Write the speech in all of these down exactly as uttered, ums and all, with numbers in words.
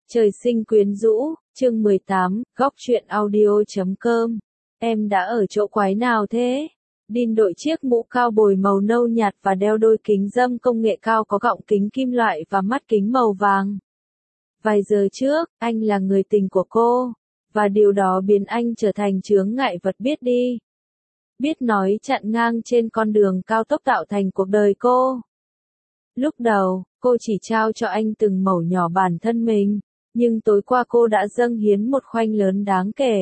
Trời sinh quyến rũ, chương mười tám, góc truyện audio chấm com. Em đã ở chỗ quái nào thế? Dean đội chiếc mũ cao bồi màu nâu nhạt và đeo đôi kính râm công nghệ cao có gọng kính kim loại và mắt kính màu vàng. Vài giờ trước, anh là người tình của cô, và điều đó biến anh trở thành chướng ngại vật biết đi. Biết nói chặn ngang trên con đường cao tốc tạo thành cuộc đời cô. Lúc đầu, cô chỉ trao cho anh từng mẩu nhỏ bản thân mình, nhưng tối qua cô đã dâng hiến một khoanh lớn đáng kể.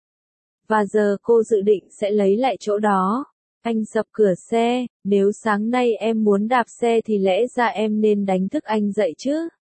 Và giờ cô dự định sẽ lấy lại chỗ đó. Anh sập cửa xe, nếu sáng nay em muốn đạp xe thì lẽ ra em nên đánh thức anh dậy chứ.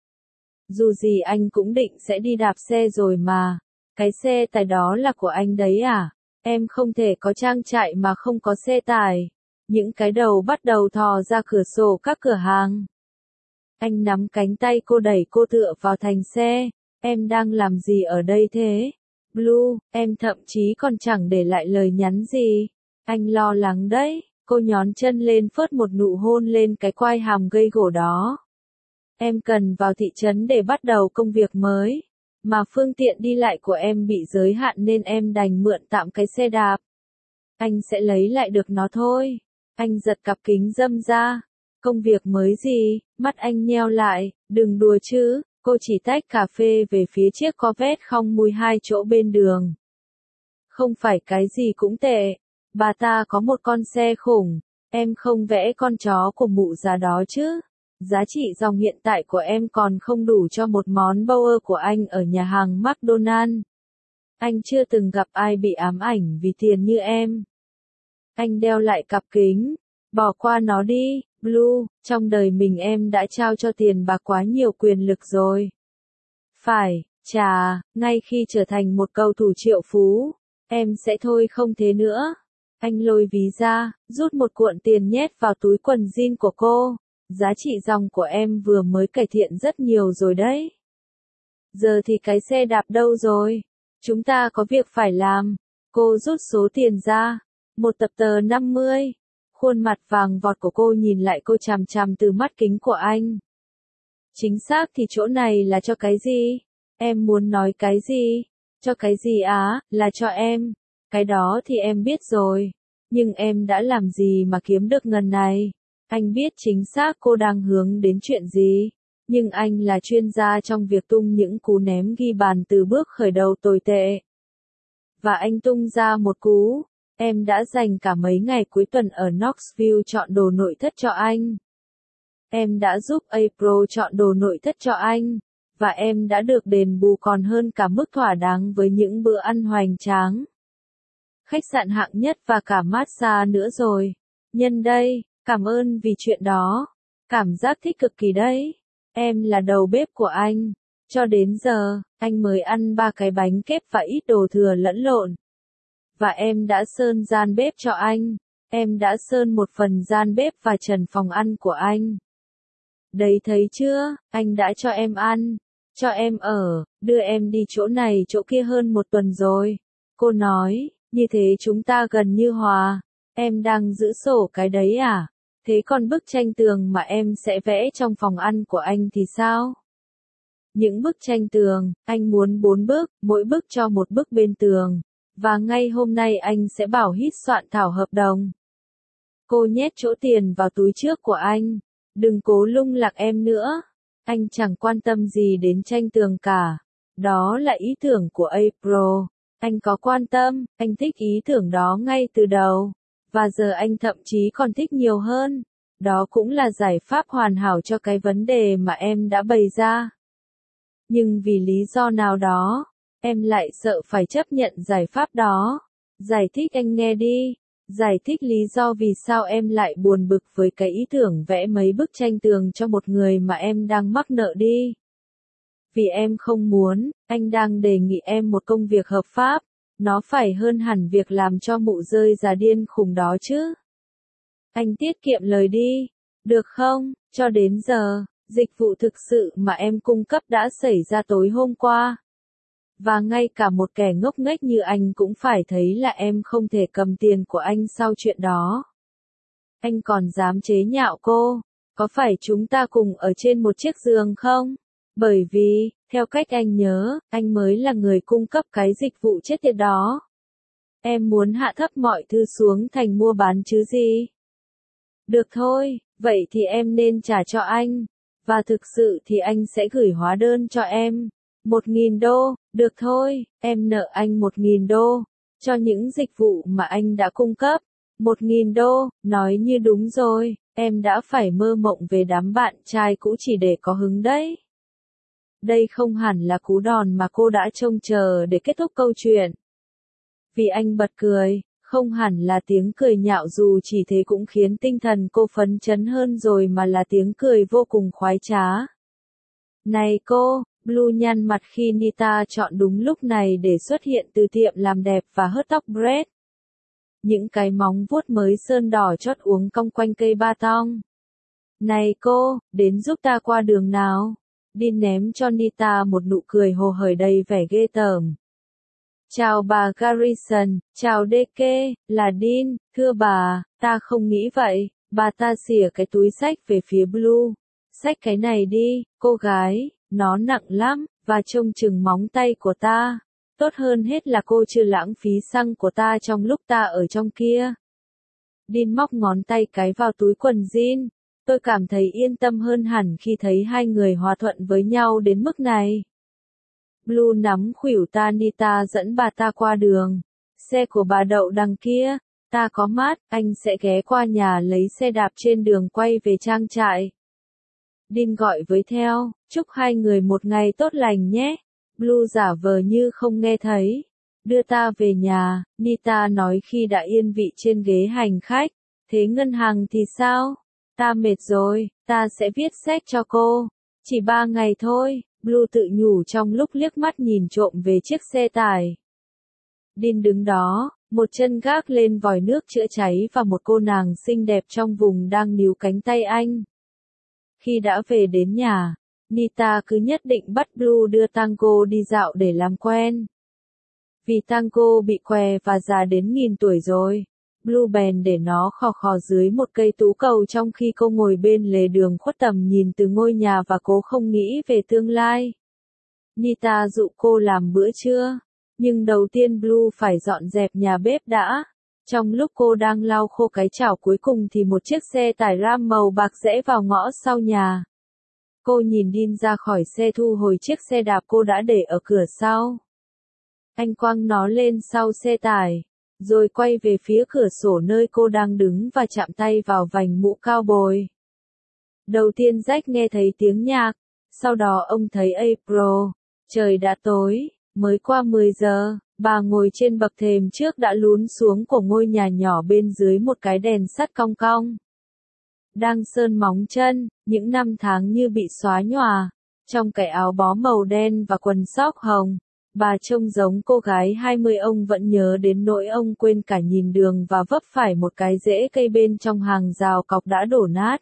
Dù gì anh cũng định sẽ đi đạp xe rồi mà. Cái xe tải đó là của anh đấy à? Em không thể có trang trại mà không có xe tải. Những cái đầu bắt đầu thò ra cửa sổ các cửa hàng. Anh nắm cánh tay cô đẩy cô tựa vào thành xe. Em đang làm gì ở đây thế? Blue, em thậm chí còn chẳng để lại lời nhắn gì. Anh lo lắng đấy. Cô nhón chân lên phớt một nụ hôn lên cái quai hàm gây gổ đó. Em cần vào thị trấn để bắt đầu công việc mới. Mà phương tiện đi lại của em bị giới hạn nên em đành mượn tạm cái xe đạp. Anh sẽ lấy lại được nó thôi. Anh giật cặp kính râm ra. Công việc mới gì? Mắt anh nheo lại, đừng đùa chứ. Cô chỉ tách cà phê về phía chiếc Corvette không mùi hai chỗ bên đường. Không phải cái gì cũng tệ. Bà ta có một con xe khủng. Em không vẽ con chó của mụ già đó chứ. Giá trị dòng hiện tại của em còn không đủ cho một món burger của anh ở nhà hàng McDonald's. Anh chưa từng gặp ai bị ám ảnh vì tiền như em. Anh đeo lại cặp kính. Bỏ qua nó đi, Blue, trong đời mình em đã trao cho tiền bạc quá nhiều quyền lực rồi. Phải, chà, ngay khi trở thành một cầu thủ triệu phú, em sẽ thôi không thế nữa. Anh lôi ví ra, rút một cuộn tiền nhét vào túi quần jean của cô. Giá trị dòng của em vừa mới cải thiện rất nhiều rồi đấy. Giờ thì cái xe đạp đâu rồi? Chúng ta có việc phải làm. Cô rút số tiền ra. Một tập tờ năm mươi. Khuôn mặt vàng vọt của cô nhìn lại cô chằm chằm từ mắt kính của anh. Chính xác thì chỗ này là cho cái gì? Em muốn nói cái gì? Cho cái gì á? Là cho em. Cái đó thì em biết rồi. Nhưng em đã làm gì mà kiếm được ngần này? Anh biết chính xác cô đang hướng đến chuyện gì. Nhưng anh là chuyên gia trong việc tung những cú ném ghi bàn từ bước khởi đầu tồi tệ. Và anh tung ra một cú. Em đã dành cả mấy ngày cuối tuần ở Knoxville chọn đồ nội thất cho anh. Em đã giúp April chọn đồ nội thất cho anh. Và em đã được đền bù còn hơn cả mức thỏa đáng với những bữa ăn hoành tráng. Khách sạn hạng nhất và cả massage nữa rồi. Nhân đây, cảm ơn vì chuyện đó. Cảm giác thích cực kỳ đấy. Em là đầu bếp của anh. Cho đến giờ, anh mới ăn ba cái bánh kép và ít đồ thừa lẫn lộn. Và em đã sơn gian bếp cho anh. Em đã sơn một phần gian bếp và trần phòng ăn của anh. Đấy thấy chưa, anh đã cho em ăn, cho em ở, đưa em đi chỗ này chỗ kia hơn một tuần rồi. Cô nói, như thế chúng ta gần như hòa. Em đang giữ sổ cái đấy à? Thế còn bức tranh tường mà em sẽ vẽ trong phòng ăn của anh thì sao? Những bức tranh tường, anh muốn bốn bức, mỗi bức cho một bức bên tường. Và ngay hôm nay anh sẽ bảo Hít soạn thảo hợp đồng. Cô nhét chỗ tiền vào túi trước của anh. Đừng cố lung lạc em nữa. Anh chẳng quan tâm gì đến tranh tường cả. Đó là ý tưởng của April. Anh có quan tâm, anh thích ý tưởng đó ngay từ đầu. Và giờ anh thậm chí còn thích nhiều hơn. Đó cũng là giải pháp hoàn hảo cho cái vấn đề mà em đã bày ra. Nhưng vì lý do nào đó, em lại sợ phải chấp nhận giải pháp đó. Giải thích anh nghe đi. Giải thích lý do vì sao em lại buồn bực với cái ý tưởng vẽ mấy bức tranh tường cho một người mà em đang mắc nợ đi. Vì em không muốn, anh đang đề nghị em một công việc hợp pháp. Nó phải hơn hẳn việc làm cho mụ rơi già điên khùng đó chứ. Anh tiết kiệm lời đi. Được không? Cho đến giờ, dịch vụ thực sự mà em cung cấp đã xảy ra tối hôm qua. Và ngay cả một kẻ ngốc nghếch như anh cũng phải thấy là em không thể cầm tiền của anh sau chuyện đó. Anh còn dám chế nhạo cô. Có phải chúng ta cùng ở trên một chiếc giường không? Bởi vì, theo cách anh nhớ, anh mới là người cung cấp cái dịch vụ chết tiệt đó. Em muốn hạ thấp mọi thứ xuống thành mua bán chứ gì. Được thôi, vậy thì em nên trả cho anh. Và thực sự thì anh sẽ gửi hóa đơn cho em. Một nghìn đô, được thôi, em nợ anh một nghìn đô. Cho những dịch vụ mà anh đã cung cấp. Một nghìn đô, nói như đúng rồi, em đã phải mơ mộng về đám bạn trai cũ chỉ để có hứng đấy. Đây không hẳn là cú đòn mà cô đã trông chờ để kết thúc câu chuyện. Vì anh bật cười, không hẳn là tiếng cười nhạo dù chỉ thế cũng khiến tinh thần cô phấn chấn hơn rồi mà là tiếng cười vô cùng khoái trá. Này cô, Blue nhăn mặt khi Nita chọn đúng lúc này để xuất hiện từ tiệm làm đẹp và hớt tóc Brett. Những cái móng vuốt mới sơn đỏ chót uống cong quanh cây ba tong. Này cô, đến giúp ta qua đường nào. Dean ném cho Nita một nụ cười hồ hởi đầy vẻ ghê tởm. Chào bà Garrison, chào Deke, là Dean, thưa bà, ta không nghĩ vậy. Bà ta xỉa cái túi xách về phía Blue. Xách cái này đi, cô gái, nó nặng lắm, và trông chừng móng tay của ta. Tốt hơn hết là cô chưa lãng phí xăng của ta trong lúc ta ở trong kia. Dean móc ngón tay cái vào túi quần jean. Tôi cảm thấy yên tâm hơn hẳn khi thấy hai người hòa thuận với nhau đến mức này. Blue nắm khuỷu ta Nita dẫn bà ta qua đường. Xe của bà đậu đằng kia. Ta có mát, anh sẽ ghé qua nhà lấy xe đạp trên đường quay về trang trại. Dean gọi với theo, chúc hai người một ngày tốt lành nhé. Blue giả vờ như không nghe thấy. Đưa ta về nhà, Nita nói khi đã yên vị trên ghế hành khách. Thế ngân hàng thì sao? Ta mệt rồi, ta sẽ viết séc cho cô. Chỉ ba ngày thôi, Blue tự nhủ trong lúc liếc mắt nhìn trộm về chiếc xe tải. Dean đứng đó, một chân gác lên vòi nước chữa cháy và một cô nàng xinh đẹp trong vùng đang níu cánh tay anh. Khi đã về đến nhà, Nita cứ nhất định bắt Blue đưa Tango đi dạo để làm quen. Vì Tango bị què và già đến nghìn tuổi rồi, Blue bèn để nó khò khò dưới một cây tú cầu trong khi cô ngồi bên lề đường khuất tầm nhìn từ ngôi nhà và cố không nghĩ về tương lai. Nita dụ cô làm bữa trưa, nhưng đầu tiên Blue phải dọn dẹp nhà bếp đã. Trong lúc cô đang lau khô cái chảo cuối cùng thì một chiếc xe tải ram màu bạc rẽ vào ngõ sau nhà. Cô nhìn Dean ra khỏi xe thu hồi chiếc xe đạp cô đã để ở cửa sau. Anh quăng nó lên sau xe tải, rồi quay về phía cửa sổ nơi cô đang đứng và chạm tay vào vành mũ cao bồi. Đầu tiên Jack nghe thấy tiếng nhạc, sau đó ông thấy April. Trời đã tối, mới qua mười giờ, bà ngồi trên bậc thềm trước đã lún xuống của ngôi nhà nhỏ bên dưới một cái đèn sắt cong cong. Đang sơn móng chân, những năm tháng như bị xóa nhòa, trong cái áo bó màu đen và quần sóc hồng. Bà trông giống cô gái hai mươi ông vẫn nhớ đến nỗi ông quên cả nhìn đường và vấp phải một cái rễ cây bên trong hàng rào cọc đã đổ nát.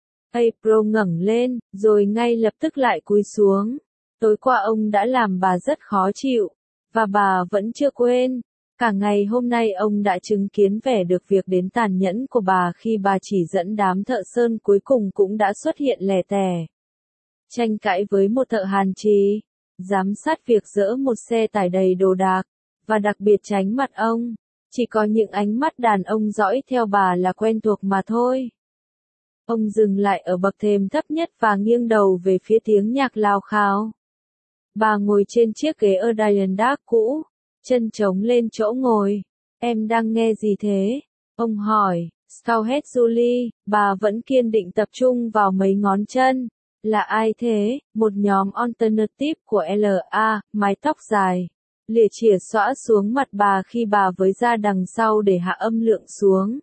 April ngẩng lên, rồi ngay lập tức lại cúi xuống. Tối qua ông đã làm bà rất khó chịu, và bà vẫn chưa quên. Cả ngày hôm nay ông đã chứng kiến vẻ được việc đến tàn nhẫn của bà khi bà chỉ dẫn đám thợ sơn cuối cùng cũng đã xuất hiện lẻ tẻ. Tranh cãi với một thợ hàn trì, giám sát việc dỡ một xe tải đầy đồ đạc, và đặc biệt tránh mặt ông. Chỉ có những ánh mắt đàn ông dõi theo bà là quen thuộc mà thôi. Ông dừng lại ở bậc thềm thấp nhất và nghiêng đầu về phía tiếng nhạc lao khao. Bà ngồi trên chiếc ghế Adirondack cũ, chân trống lên chỗ ngồi. Em đang nghe gì thế? Ông hỏi. Scouthead Julie, bà vẫn kiên định tập trung vào mấy ngón chân. Là ai thế? Một nhóm alternative của lờ a, mái tóc dài. Lìa chìa xõa xuống mặt bà khi bà với ra đằng sau để hạ âm lượng xuống.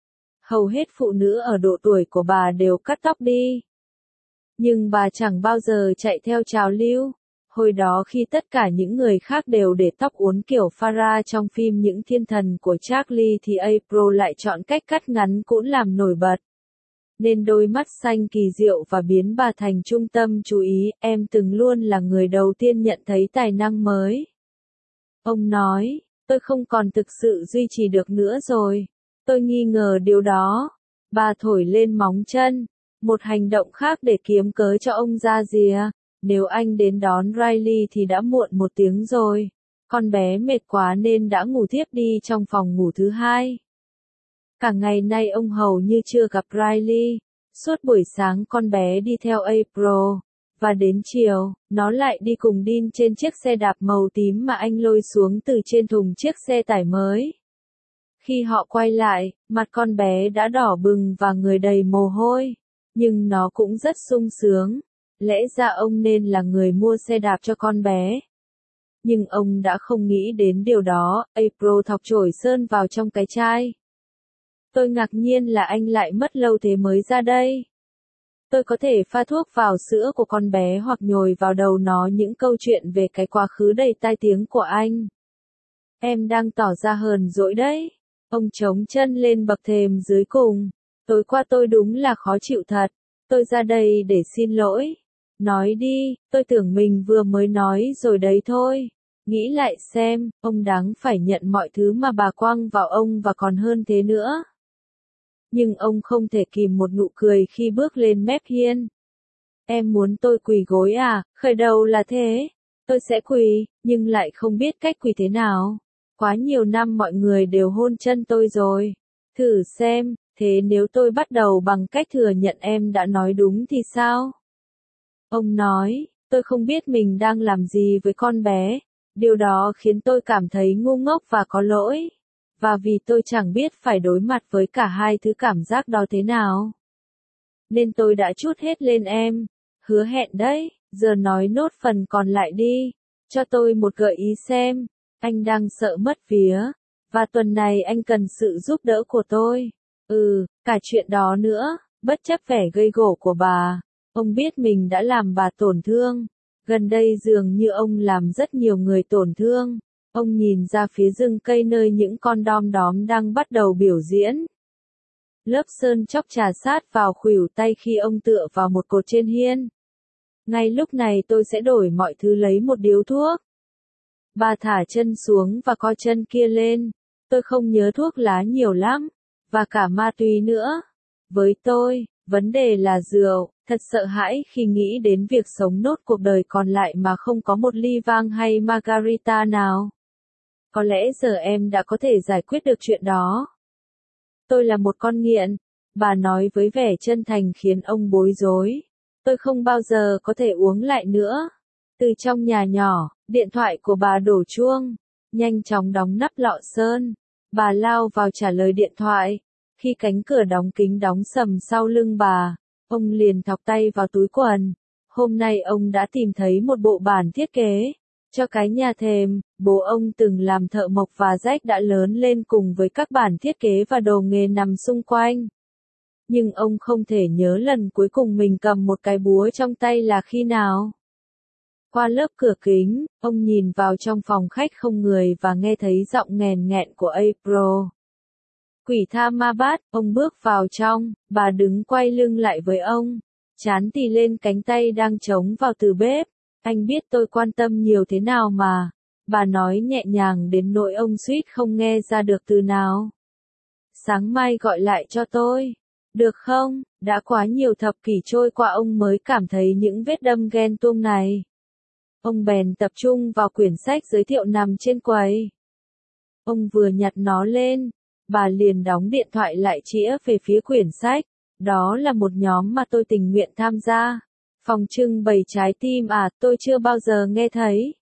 Hầu hết phụ nữ ở độ tuổi của bà đều cắt tóc đi. Nhưng bà chẳng bao giờ chạy theo trào lưu. Hồi đó khi tất cả những người khác đều để tóc uốn kiểu Farrah trong phim Những Thiên Thần của Charlie thì April lại chọn cách cắt ngắn cũng làm nổi bật. Nên đôi mắt xanh kỳ diệu và biến bà thành trung tâm chú ý, em từng luôn là người đầu tiên nhận thấy tài năng mới. Ông nói, tôi không còn thực sự duy trì được nữa rồi. Tôi nghi ngờ điều đó. Bà thổi lên móng chân, một hành động khác để kiếm cớ cho ông ra rìa. Nếu anh đến đón Riley thì đã muộn một tiếng rồi. Con bé mệt quá nên đã ngủ thiếp đi trong phòng ngủ thứ hai. Cả ngày nay ông hầu như chưa gặp Riley. Suốt buổi sáng con bé đi theo April. Và đến chiều, nó lại đi cùng Dean trên chiếc xe đạp màu tím mà anh lôi xuống từ trên thùng chiếc xe tải mới. Khi họ quay lại, mặt con bé đã đỏ bừng và người đầy mồ hôi. Nhưng nó cũng rất sung sướng. Lẽ ra ông nên là người mua xe đạp cho con bé. Nhưng ông đã không nghĩ đến điều đó. April thọc chổi sơn vào trong cái chai. Tôi ngạc nhiên là anh lại mất lâu thế mới ra đây. Tôi có thể pha thuốc vào sữa của con bé hoặc nhồi vào đầu nó những câu chuyện về cái quá khứ đầy tai tiếng của anh. Em đang tỏ ra hờn dỗi đấy. Ông chống chân lên bậc thềm dưới cùng. Tối qua tôi đúng là khó chịu thật. Tôi ra đây để xin lỗi. Nói đi, tôi tưởng mình vừa mới nói rồi đấy thôi. Nghĩ lại xem, ông đáng phải nhận mọi thứ mà bà quăng vào ông và còn hơn thế nữa. Nhưng ông không thể kìm một nụ cười khi bước lên mép hiên. Em muốn tôi quỳ gối à? Khởi đầu là thế. Tôi sẽ quỳ, nhưng lại không biết cách quỳ thế nào. Quá nhiều năm mọi người đều hôn chân tôi rồi. Thử xem, thế nếu tôi bắt đầu bằng cách thừa nhận em đã nói đúng thì sao? Ông nói, tôi không biết mình đang làm gì với con bé. Điều đó khiến tôi cảm thấy ngu ngốc và có lỗi. Và vì tôi chẳng biết phải đối mặt với cả hai thứ cảm giác đó thế nào. Nên tôi đã trút hết lên em. Hứa hẹn đấy, giờ nói nốt phần còn lại đi. Cho tôi một gợi ý xem. Anh đang sợ mất vía. Và tuần này anh cần sự giúp đỡ của tôi. Ừ, cả chuyện đó nữa, bất chấp vẻ gây gổ của bà. Ông biết mình đã làm bà tổn thương. Gần đây dường như ông làm rất nhiều người tổn thương. Ông nhìn ra phía rừng cây nơi những con đom đóm đang bắt đầu biểu diễn. Lớp sơn chóc trà sát vào khuỷu tay khi ông tựa vào một cột trên hiên. Ngay lúc này tôi sẽ đổi mọi thứ lấy một điếu thuốc. Bà thả chân xuống và co chân kia lên. Tôi không nhớ thuốc lá nhiều lắm. Và cả ma túy nữa. Với tôi, vấn đề là rượu. Thật sợ hãi khi nghĩ đến việc sống nốt cuộc đời còn lại mà không có một ly vang hay margarita nào. Có lẽ giờ em đã có thể giải quyết được chuyện đó. Tôi là một con nghiện. Bà nói với vẻ chân thành khiến ông bối rối. Tôi không bao giờ có thể uống lại nữa. Từ trong nhà nhỏ, điện thoại của bà đổ chuông. Nhanh chóng đóng nắp lọ sơn. Bà lao vào trả lời điện thoại. Khi cánh cửa đóng kính đóng sầm sau lưng bà, ông liền thọc tay vào túi quần. Hôm nay ông đã tìm thấy một bộ bản thiết kế cho cái nhà thềm. Bố ông từng làm thợ mộc và Jack đã lớn lên cùng với các bản thiết kế và đồ nghề nằm xung quanh. Nhưng ông không thể nhớ lần cuối cùng mình cầm một cái búa trong tay là khi nào. Qua lớp cửa kính, ông nhìn vào trong phòng khách không người và nghe thấy giọng nghèn nghẹn của April. Quỷ tha ma bát, ông bước vào trong, bà đứng quay lưng lại với ông. Chán tì lên cánh tay đang chống vào từ bếp. Anh biết tôi quan tâm nhiều thế nào mà. Bà nói nhẹ nhàng đến nỗi ông suýt không nghe ra được từ nào. Sáng mai gọi lại cho tôi. Được không? Đã quá nhiều thập kỷ trôi qua ông mới cảm thấy những vết đâm ghen tuông này. Ông bèn tập trung vào quyển sách giới thiệu nằm trên quầy. Ông vừa nhặt nó lên, bà liền đóng điện thoại lại chĩa về phía quyển sách. Đó là một nhóm mà tôi tình nguyện tham gia. Phòng trưng bày trái tim à, tôi chưa bao giờ nghe thấy.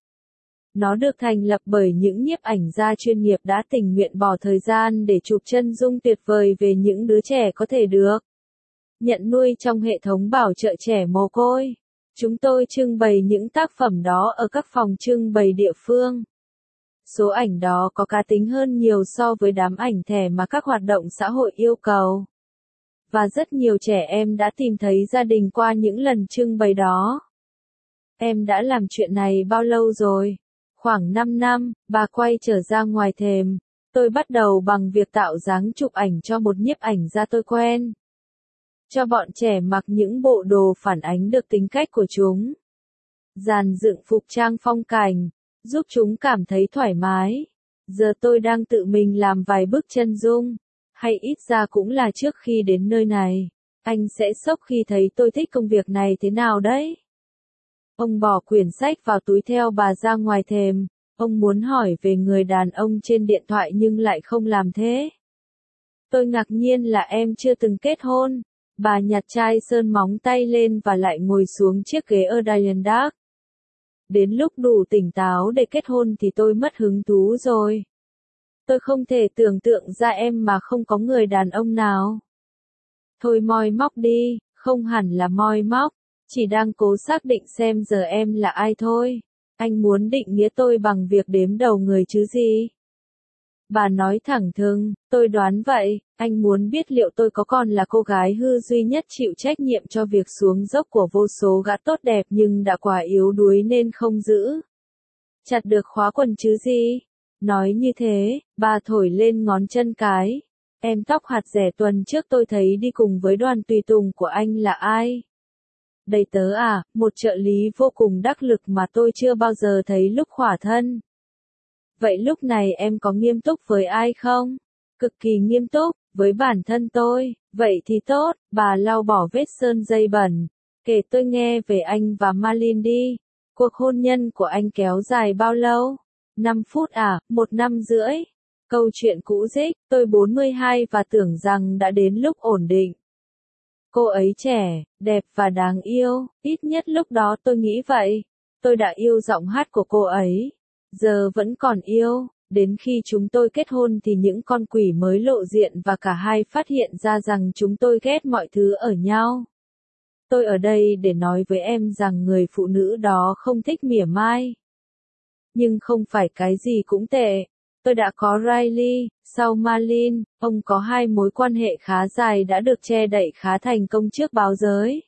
Nó được thành lập bởi những nhiếp ảnh gia chuyên nghiệp đã tình nguyện bỏ thời gian để chụp chân dung tuyệt vời về những đứa trẻ có thể được nhận nuôi trong hệ thống bảo trợ trẻ mồ côi. Chúng tôi trưng bày những tác phẩm đó ở các phòng trưng bày địa phương. Số ảnh đó có cá tính hơn nhiều so với đám ảnh thẻ mà các hoạt động xã hội yêu cầu. Và rất nhiều trẻ em đã tìm thấy gia đình qua những lần trưng bày đó. Em đã làm chuyện này bao lâu rồi? Khoảng năm năm, bà quay trở ra ngoài thềm. Tôi bắt đầu bằng việc tạo dáng chụp ảnh cho một nhiếp ảnh gia tôi quen. Cho bọn trẻ mặc những bộ đồ phản ánh được tính cách của chúng. Dàn dựng phục trang phong cảnh, giúp chúng cảm thấy thoải mái. Giờ tôi đang tự mình làm vài bức chân dung. Hay ít ra cũng là trước khi đến nơi này. Anh sẽ sốc khi thấy tôi thích công việc này thế nào đấy. Ông bỏ quyển sách vào túi theo bà ra ngoài thềm. Ông muốn hỏi về người đàn ông trên điện thoại nhưng lại không làm thế. Tôi ngạc nhiên là em chưa từng kết hôn. Bà nhặt chai sơn móng tay lên và lại ngồi xuống chiếc ghế ở Diane Dark. Đến lúc đủ tỉnh táo để kết hôn thì tôi mất hứng thú rồi. Tôi không thể tưởng tượng ra em mà không có người đàn ông nào. Thôi moi móc đi, không hẳn là moi móc, chỉ đang cố xác định xem giờ em là ai thôi. Anh muốn định nghĩa tôi bằng việc đếm đầu người chứ gì? Bà nói thẳng thừng, tôi đoán vậy, anh muốn biết liệu tôi có còn là cô gái hư duy nhất chịu trách nhiệm cho việc xuống dốc của vô số gã tốt đẹp nhưng đã quá yếu đuối nên không giữ chặt được khóa quần chứ gì? Nói như thế, bà thổi lên ngón chân cái. Em tóc hạt rẻ tuần trước tôi thấy đi cùng với đoàn tùy tùng của anh là ai? Đầy tớ à, một trợ lý vô cùng đắc lực mà tôi chưa bao giờ thấy lúc khỏa thân. Vậy lúc này em có nghiêm túc với ai không? Cực kỳ nghiêm túc, với bản thân tôi. Vậy thì tốt, bà lau bỏ vết sơn dây bẩn. Kể tôi nghe về anh và Marlene đi. Cuộc hôn nhân của anh kéo dài bao lâu? năm phút à, một năm rưỡi. Câu chuyện cũ rích, tôi bốn mươi hai và tưởng rằng đã đến lúc ổn định. Cô ấy trẻ, đẹp và đáng yêu, ít nhất lúc đó tôi nghĩ vậy. Tôi đã yêu giọng hát của cô ấy. Giờ vẫn còn yêu, đến khi chúng tôi kết hôn thì những con quỷ mới lộ diện và cả hai phát hiện ra rằng chúng tôi ghét mọi thứ ở nhau. Tôi ở đây để nói với em rằng người phụ nữ đó không thích mỉa mai. Nhưng không phải cái gì cũng tệ. Tôi đã có Riley, sau Marlene, ông có hai mối quan hệ khá dài đã được che đậy khá thành công trước báo giới.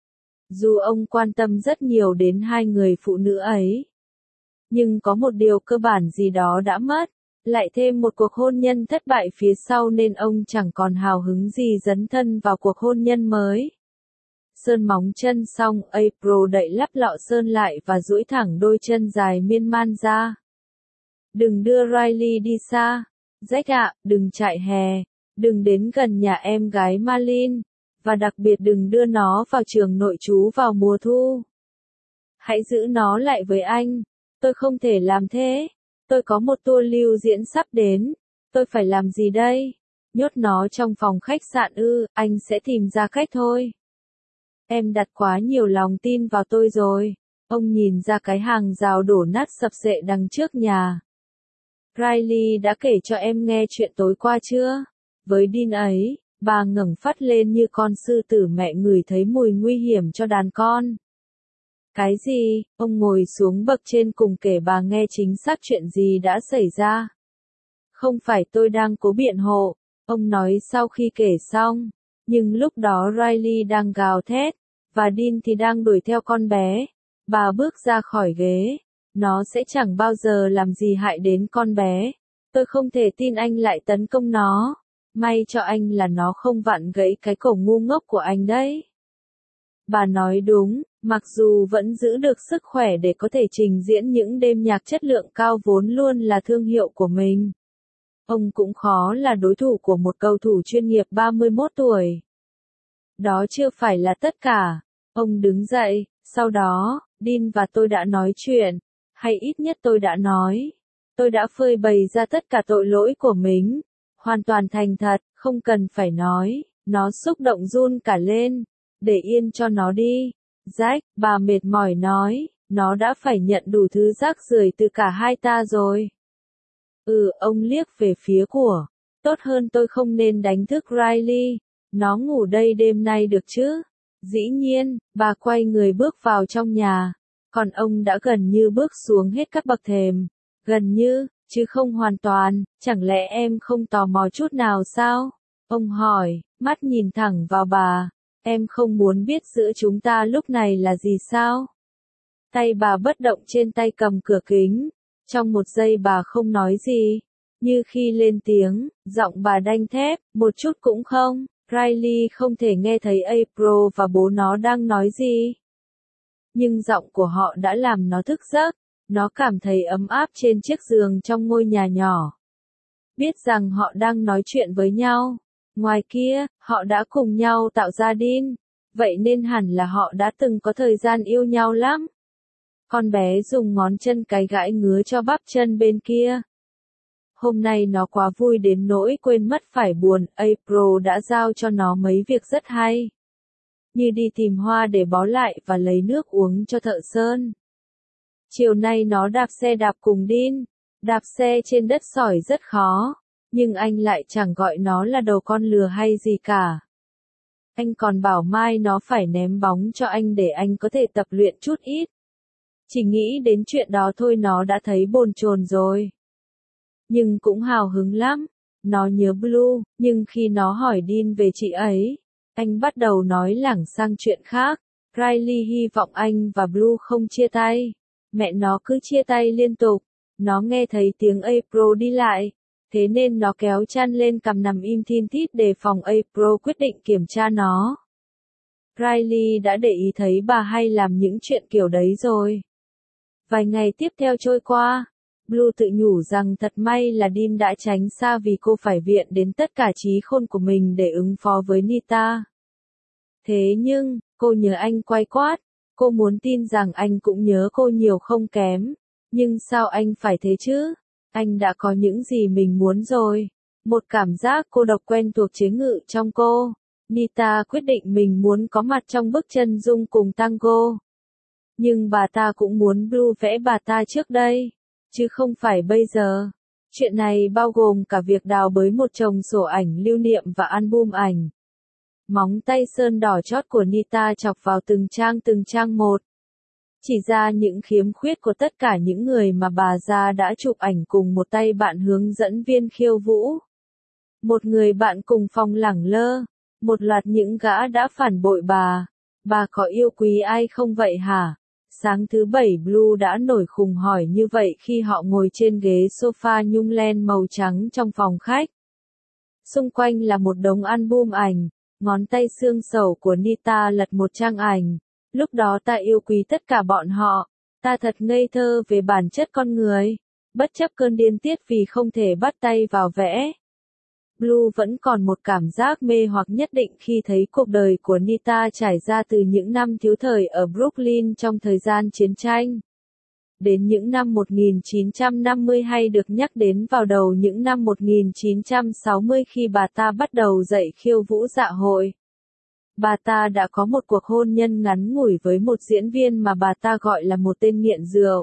Dù ông quan tâm rất nhiều đến hai người phụ nữ ấy. Nhưng có một điều cơ bản gì đó đã mất, lại thêm một cuộc hôn nhân thất bại phía sau nên ông chẳng còn hào hứng gì dấn thân vào cuộc hôn nhân mới. Sơn móng chân xong, April đậy lắp lọ sơn lại và duỗi thẳng đôi chân dài miên man ra. Đừng đưa Riley đi xa. Jack ạ, đừng chạy hè. Đừng đến gần nhà em gái Marlene. Và đặc biệt đừng đưa nó vào trường nội trú vào mùa thu. Hãy giữ nó lại với anh. Tôi không thể làm thế. Tôi có một tour lưu diễn sắp đến. Tôi phải làm gì đây? Nhốt nó trong phòng khách sạn ư, anh sẽ tìm ra cách thôi. Em đặt quá nhiều lòng tin vào tôi rồi. Ông nhìn ra cái hàng rào đổ nát sập xệ đằng trước nhà. Riley đã kể cho em nghe chuyện tối qua chưa? Với Dean ấy, bà ngẩng phát lên như con sư tử mẹ ngửi thấy mùi nguy hiểm cho đàn con. Cái gì? Ông ngồi xuống bậc trên cùng kể bà nghe chính xác chuyện gì đã xảy ra. Không phải tôi đang cố biện hộ, ông nói sau khi kể xong. Nhưng lúc đó Riley đang gào thét, và Dean thì đang đuổi theo con bé. Bà bước ra khỏi ghế. Nó sẽ chẳng bao giờ làm gì hại đến con bé. Tôi không thể tin anh lại tấn công nó. May cho anh là nó không vặn gãy cái cổ ngu ngốc của anh đấy. Bà nói đúng, mặc dù vẫn giữ được sức khỏe để có thể trình diễn những đêm nhạc chất lượng cao vốn luôn là thương hiệu của mình. Ông cũng khó là đối thủ của một cầu thủ chuyên nghiệp ba mươi mốt tuổi. Đó chưa phải là tất cả. Ông đứng dậy, sau đó, Dean và tôi đã nói chuyện. Hay ít nhất tôi đã nói. Tôi đã phơi bày ra tất cả tội lỗi của mình. Hoàn toàn thành thật, không cần phải nói. Nó xúc động run cả lên. Để yên cho nó đi. Jack, bà mệt mỏi nói. Nó đã phải nhận đủ thứ rác rưởi từ cả hai ta rồi. Ừ, ông liếc về phía của. Tốt hơn tôi không nên đánh thức Riley. Nó ngủ đây đêm nay được chứ? Dĩ nhiên, bà quay người bước vào trong nhà. Còn ông đã gần như bước xuống hết các bậc thềm. Gần như, chứ không hoàn toàn, chẳng lẽ em không tò mò chút nào sao? Ông hỏi, mắt nhìn thẳng vào bà. Em không muốn biết giữa chúng ta lúc này là gì sao? Tay bà bất động trên tay cầm cửa kính. Trong một giây bà không nói gì. Như khi lên tiếng, giọng bà đanh thép, một chút cũng không. Riley không thể nghe thấy April và bố nó đang nói gì. Nhưng giọng của họ đã làm nó thức giấc. Nó cảm thấy ấm áp trên chiếc giường trong ngôi nhà nhỏ. Biết rằng họ đang nói chuyện với nhau. Ngoài kia, họ đã cùng nhau tạo ra Dean. Vậy nên hẳn là họ đã từng có thời gian yêu nhau lắm. Con bé dùng ngón chân cái gãi ngứa cho bắp chân bên kia. Hôm nay nó quá vui đến nỗi quên mất phải buồn, April đã giao cho nó mấy việc rất hay. Như đi tìm hoa để bó lại và lấy nước uống cho thợ sơn. Chiều nay nó đạp xe đạp cùng Dean. Đạp xe trên đất sỏi rất khó, nhưng anh lại chẳng gọi nó là đầu con lừa hay gì cả. Anh còn bảo mai nó phải ném bóng cho anh để anh có thể tập luyện chút ít. Chỉ nghĩ đến chuyện đó thôi nó đã thấy bồn chồn rồi. Nhưng cũng hào hứng lắm. Nó nhớ Blue, nhưng khi nó hỏi Dean về chị ấy, anh bắt đầu nói lảng sang chuyện khác. Riley hy vọng anh và Blue không chia tay. Mẹ nó cứ chia tay liên tục. Nó nghe thấy tiếng April đi lại, thế nên nó kéo chăn lên cằm nằm im thin thít đề phòng April quyết định kiểm tra nó. Riley đã để ý thấy bà hay làm những chuyện kiểu đấy rồi. Vài ngày tiếp theo trôi qua, Blue tự nhủ rằng thật may là Dean đã tránh xa vì cô phải viện đến tất cả trí khôn của mình để ứng phó với Nita. Thế nhưng, cô nhớ anh quay quát, cô muốn tin rằng anh cũng nhớ cô nhiều không kém. Nhưng sao anh phải thế chứ? Anh đã có những gì mình muốn rồi. Một cảm giác cô độc quen thuộc chế ngự trong cô. Nita quyết định mình muốn có mặt trong bức chân dung cùng tango. Nhưng bà ta cũng muốn Blue vẽ bà ta trước đây, chứ không phải bây giờ. Chuyện này bao gồm cả việc đào bới một chồng sổ ảnh lưu niệm và album ảnh. Móng tay sơn đỏ chót của Nita chọc vào từng trang từng trang một. Chỉ ra những khiếm khuyết của tất cả những người mà bà già đã chụp ảnh cùng một tay bạn hướng dẫn viên khiêu vũ. Một người bạn cùng phòng lẳng lơ. Một loạt những gã đã phản bội bà. Bà có yêu quý ai không vậy hả? Sáng thứ bảy Blue đã nổi khùng hỏi như vậy khi họ ngồi trên ghế sofa nhung len màu trắng trong phòng khách. Xung quanh là một đống album ảnh. Ngón tay xương sầu của Nita lật một trang ảnh. Lúc đó ta yêu quý tất cả bọn họ. Ta thật ngây thơ về bản chất con người. Bất chấp cơn điên tiết vì không thể bắt tay vào vẽ. Blue vẫn còn một cảm giác mê hoặc nhất định khi thấy cuộc đời của Nita trải ra từ những năm thiếu thời ở Brooklyn trong thời gian chiến tranh. Đến những năm một nghìn chín trăm năm mươi hay được nhắc đến vào đầu những năm một nghìn chín trăm sáu mươi khi bà ta bắt đầu dạy khiêu vũ dạ hội. Bà ta đã có một cuộc hôn nhân ngắn ngủi với một diễn viên mà bà ta gọi là một tên nghiện rượu.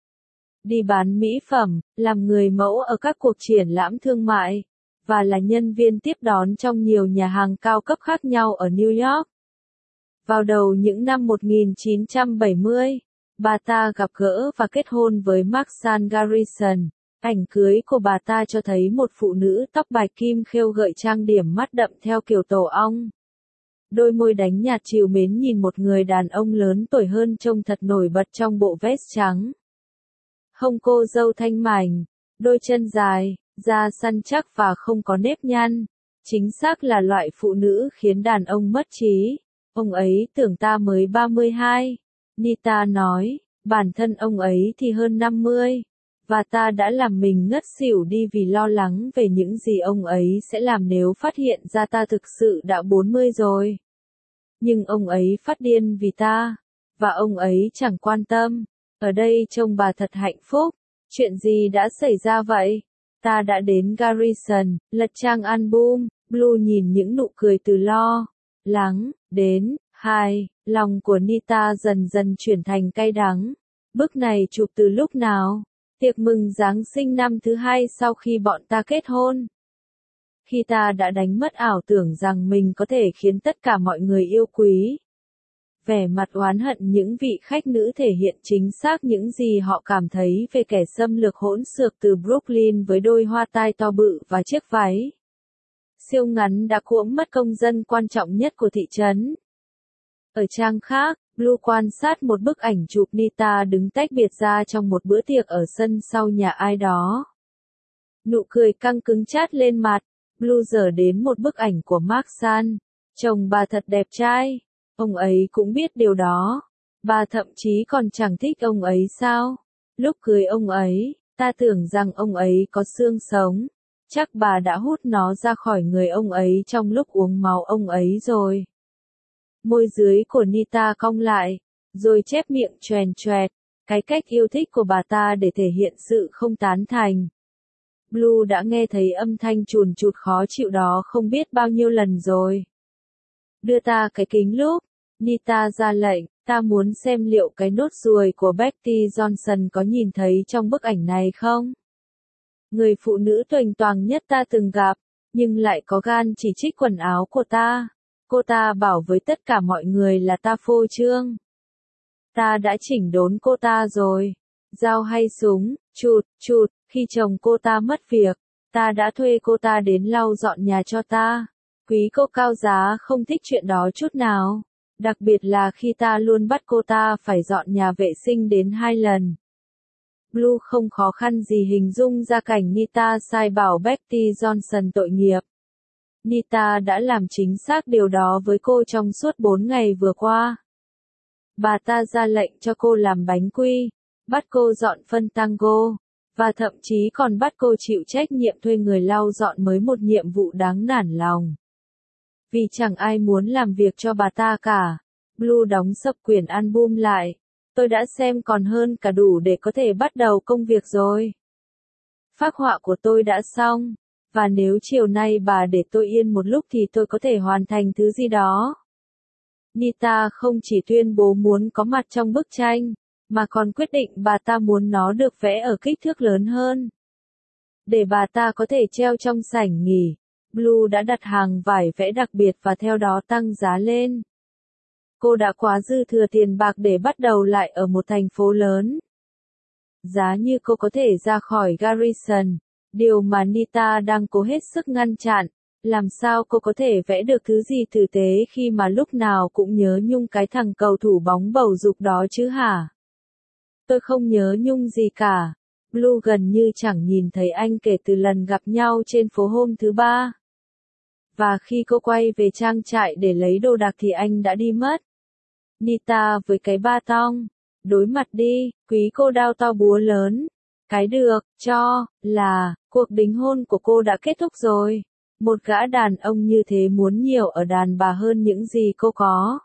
Đi bán mỹ phẩm, làm người mẫu ở các cuộc triển lãm thương mại, và là nhân viên tiếp đón trong nhiều nhà hàng cao cấp khác nhau ở New York. Vào đầu những năm một nghìn chín trăm bảy mươi, bà ta gặp gỡ và kết hôn với Maxine Garrison. Ảnh cưới của bà ta cho thấy một phụ nữ tóc bạch kim khêu gợi trang điểm mắt đậm theo kiểu tổ ong. Đôi môi đánh nhạt trìu mến nhìn một người đàn ông lớn tuổi hơn trông thật nổi bật trong bộ vest trắng. Hông cô dâu thanh mảnh, đôi chân dài, da săn chắc và không có nếp nhăn. Chính xác là loại phụ nữ khiến đàn ông mất trí. Ông ấy tưởng ta mới ba mươi hai. Nita nói, bản thân ông ấy thì hơn năm mươi. Và ta đã làm mình ngất xỉu đi vì lo lắng về những gì ông ấy sẽ làm nếu phát hiện ra ta thực sự đã bốn mươi rồi. Nhưng ông ấy phát điên vì ta. Và ông ấy chẳng quan tâm. Ở đây trông bà thật hạnh phúc. Chuyện gì đã xảy ra vậy? Ta đã đến Garrison, lật trang album. Blue nhìn những nụ cười từ lo lắng đến hai, lòng của Nita dần dần chuyển thành cay đắng. Bức này chụp từ lúc nào? Tiệc mừng Giáng sinh năm thứ hai sau khi bọn ta kết hôn. Khi ta đã đánh mất ảo tưởng rằng mình có thể khiến tất cả mọi người yêu quý. Vẻ mặt oán hận những vị khách nữ thể hiện chính xác những gì họ cảm thấy về kẻ xâm lược hỗn xược từ Brooklyn với đôi hoa tai to bự và chiếc váy siêu ngắn đã cuỗm mất công dân quan trọng nhất của thị trấn. Ở trang khác, Blue quan sát một bức ảnh chụp Nita đứng tách biệt ra trong một bữa tiệc ở sân sau nhà ai đó. Nụ cười căng cứng chát lên mặt, Blue dở đến một bức ảnh của Mark San. Chồng bà thật đẹp trai. Ông ấy cũng biết điều đó. Bà thậm chí còn chẳng thích ông ấy sao? Lúc cưới ông ấy, ta tưởng rằng ông ấy có xương sống. Chắc bà đã hút nó ra khỏi người ông ấy trong lúc uống máu ông ấy rồi. Môi dưới của Nita cong lại, rồi chép miệng choèn choẹt. cái cách yêu thích của bà ta để thể hiện sự không tán thành. Blue đã nghe thấy âm thanh chùn chụt khó chịu đó không biết bao nhiêu lần rồi. Đưa ta cái kính lúp, Nita ra lệnh, ta muốn xem liệu cái nốt ruồi của Betty Johnson có nhìn thấy trong bức ảnh này không? Người phụ nữ toành toàng nhất ta từng gặp, nhưng lại có gan chỉ trích quần áo của ta. Cô ta bảo với tất cả mọi người là ta phô trương. Ta đã chỉnh đốn cô ta rồi. Dao hay súng, chụt, chụt, khi chồng cô ta mất việc, ta đã thuê cô ta đến lau dọn nhà cho ta. Quý cô cao giá không thích chuyện đó chút nào. Đặc biệt là khi ta luôn bắt cô ta phải dọn nhà vệ sinh đến hai lần. Blue không khó khăn gì hình dung ra cảnh Nita sai bảo Betty Johnson tội nghiệp. Nita đã làm chính xác điều đó với cô trong suốt bốn ngày vừa qua. Bà ta ra lệnh cho cô làm bánh quy, bắt cô dọn phân tango, và thậm chí còn bắt cô chịu trách nhiệm thuê người lau dọn mới một nhiệm vụ đáng nản lòng. Vì chẳng ai muốn làm việc cho bà ta cả, Blue đóng sập quyển album lại. Tôi đã xem còn hơn cả đủ để có thể bắt đầu công việc rồi. Phác họa của tôi đã xong, và nếu chiều nay bà để tôi yên một lúc thì tôi có thể hoàn thành thứ gì đó. Nita không chỉ tuyên bố muốn có mặt trong bức tranh, mà còn quyết định bà ta muốn nó được vẽ ở kích thước lớn hơn. Để bà ta có thể treo trong sảnh nghỉ, Blue đã đặt hàng vải vẽ đặc biệt và theo đó tăng giá lên. Cô đã quá dư thừa tiền bạc để bắt đầu lại ở một thành phố lớn. Giá như cô có thể ra khỏi Garrison, điều mà Nita đang cố hết sức ngăn chặn. Làm sao cô có thể vẽ được thứ gì tử tế khi mà lúc nào cũng nhớ nhung cái thằng cầu thủ bóng bầu dục đó chứ hả? Tôi không nhớ nhung gì cả. Blue gần như chẳng nhìn thấy anh kể từ lần gặp nhau trên phố hôm thứ ba. Và khi cô quay về trang trại để lấy đồ đạc thì anh đã đi mất. Nita với cái ba tong. Đối mặt đi, quý cô đao to búa lớn. Cái được, cho, là, cuộc đính hôn của cô đã kết thúc rồi. Một gã đàn ông như thế muốn nhiều ở đàn bà hơn những gì cô có.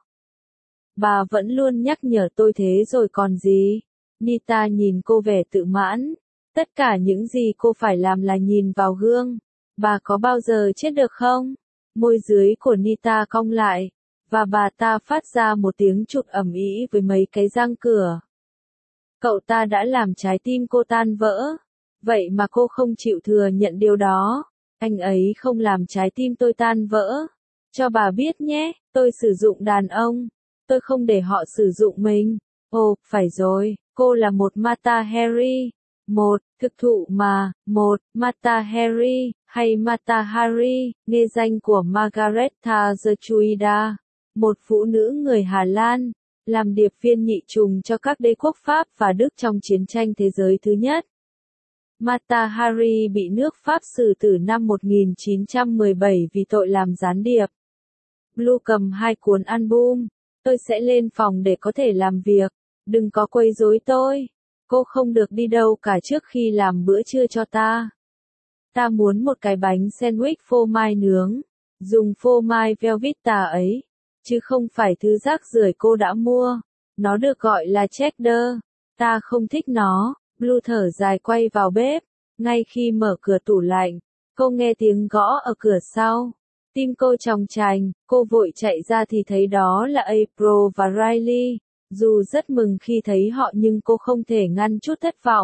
Bà vẫn luôn nhắc nhở tôi thế rồi còn gì. Nita nhìn cô vẻ tự mãn. Tất cả những gì cô phải làm là nhìn vào gương. Bà có bao giờ chết được không? Môi dưới của Nita cong lại. Và bà ta phát ra một tiếng chụt ầm ĩ với mấy cái răng cửa. Cậu ta đã làm trái tim cô tan vỡ. Vậy mà cô không chịu thừa nhận điều đó. Anh ấy không làm trái tim tôi tan vỡ. Cho bà biết nhé, tôi sử dụng đàn ông. Tôi không để họ sử dụng mình. Ồ, phải rồi, cô là một Mata Hari. Một, thực thụ mà, một, Mata Hari, hay Mata Hari, nghe danh của Margaretha Gertruida. Một phụ nữ người Hà Lan, làm điệp viên nhị trùng cho các đế quốc Pháp và Đức trong chiến tranh thế giới thứ nhất. Mata Hari bị nước Pháp xử tử năm một nghìn chín trăm mười bảy vì tội làm gián điệp. Blue cầm hai cuốn album. Tôi sẽ lên phòng để có thể làm việc. Đừng có quấy rối tôi. Cô không được đi đâu cả trước khi làm bữa trưa cho ta. Ta muốn một cái bánh sandwich phô mai nướng. Dùng phô mai Velveeta ấy. Chứ không phải thứ rác rưởi cô đã mua. Nó được gọi là cheddar. Ta không thích nó. Blue thở dài quay vào bếp. Ngay khi mở cửa tủ lạnh, cô nghe tiếng gõ ở cửa sau. Tim cô chòng chành, cô vội chạy ra thì thấy đó là April và Riley. Dù rất mừng khi thấy họ nhưng cô không thể ngăn chút thất vọng.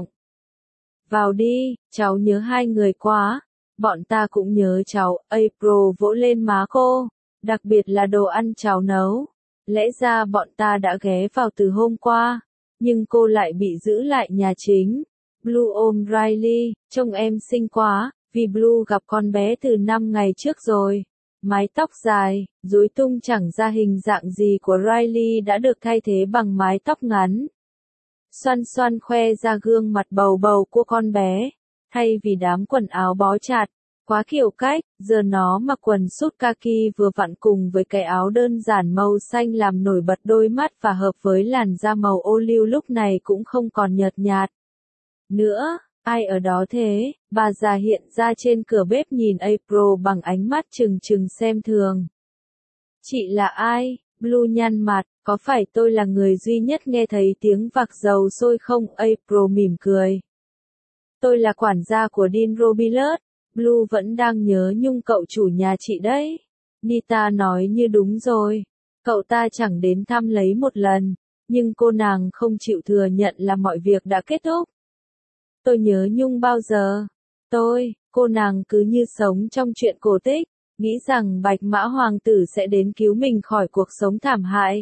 Vào đi, cháu nhớ hai người quá. Bọn ta cũng nhớ cháu, April vỗ lên má cô. Đặc biệt là đồ ăn cháu nấu. Lẽ ra bọn ta đã ghé vào từ hôm qua. Nhưng cô lại bị giữ lại nhà chính. Blue ôm Riley, trông em xinh quá, vì Blue gặp con bé từ năm ngày trước rồi. Mái tóc dài, rối tung chẳng ra hình dạng gì của Riley đã được thay thế bằng mái tóc ngắn. Xoăn xoăn khoe ra gương mặt bầu bầu của con bé, thay vì đám quần áo bó chặt. Quá kiểu cách, giờ nó mặc quần sút kaki vừa vặn cùng với cái áo đơn giản màu xanh làm nổi bật đôi mắt và hợp với làn da màu ô liu lúc này cũng không còn nhợt nhạt nữa. Ai ở đó thế? Bà già hiện ra trên cửa bếp nhìn April bằng ánh mắt trừng trừng xem thường. Chị là ai? Blue nhăn mặt, có phải tôi là người duy nhất nghe thấy tiếng vạc dầu sôi không? April mỉm cười. Tôi là quản gia của Dean Robilus. Blue vẫn đang nhớ nhung cậu chủ nhà chị đấy. Nita nói như đúng rồi. Cậu ta chẳng đến thăm lấy một lần, nhưng cô nàng không chịu thừa nhận là mọi việc đã kết thúc. Tôi nhớ nhung bao giờ? Tôi, cô nàng cứ như sống trong chuyện cổ tích, nghĩ rằng Bạch Mã Hoàng tử sẽ đến cứu mình khỏi cuộc sống thảm hại.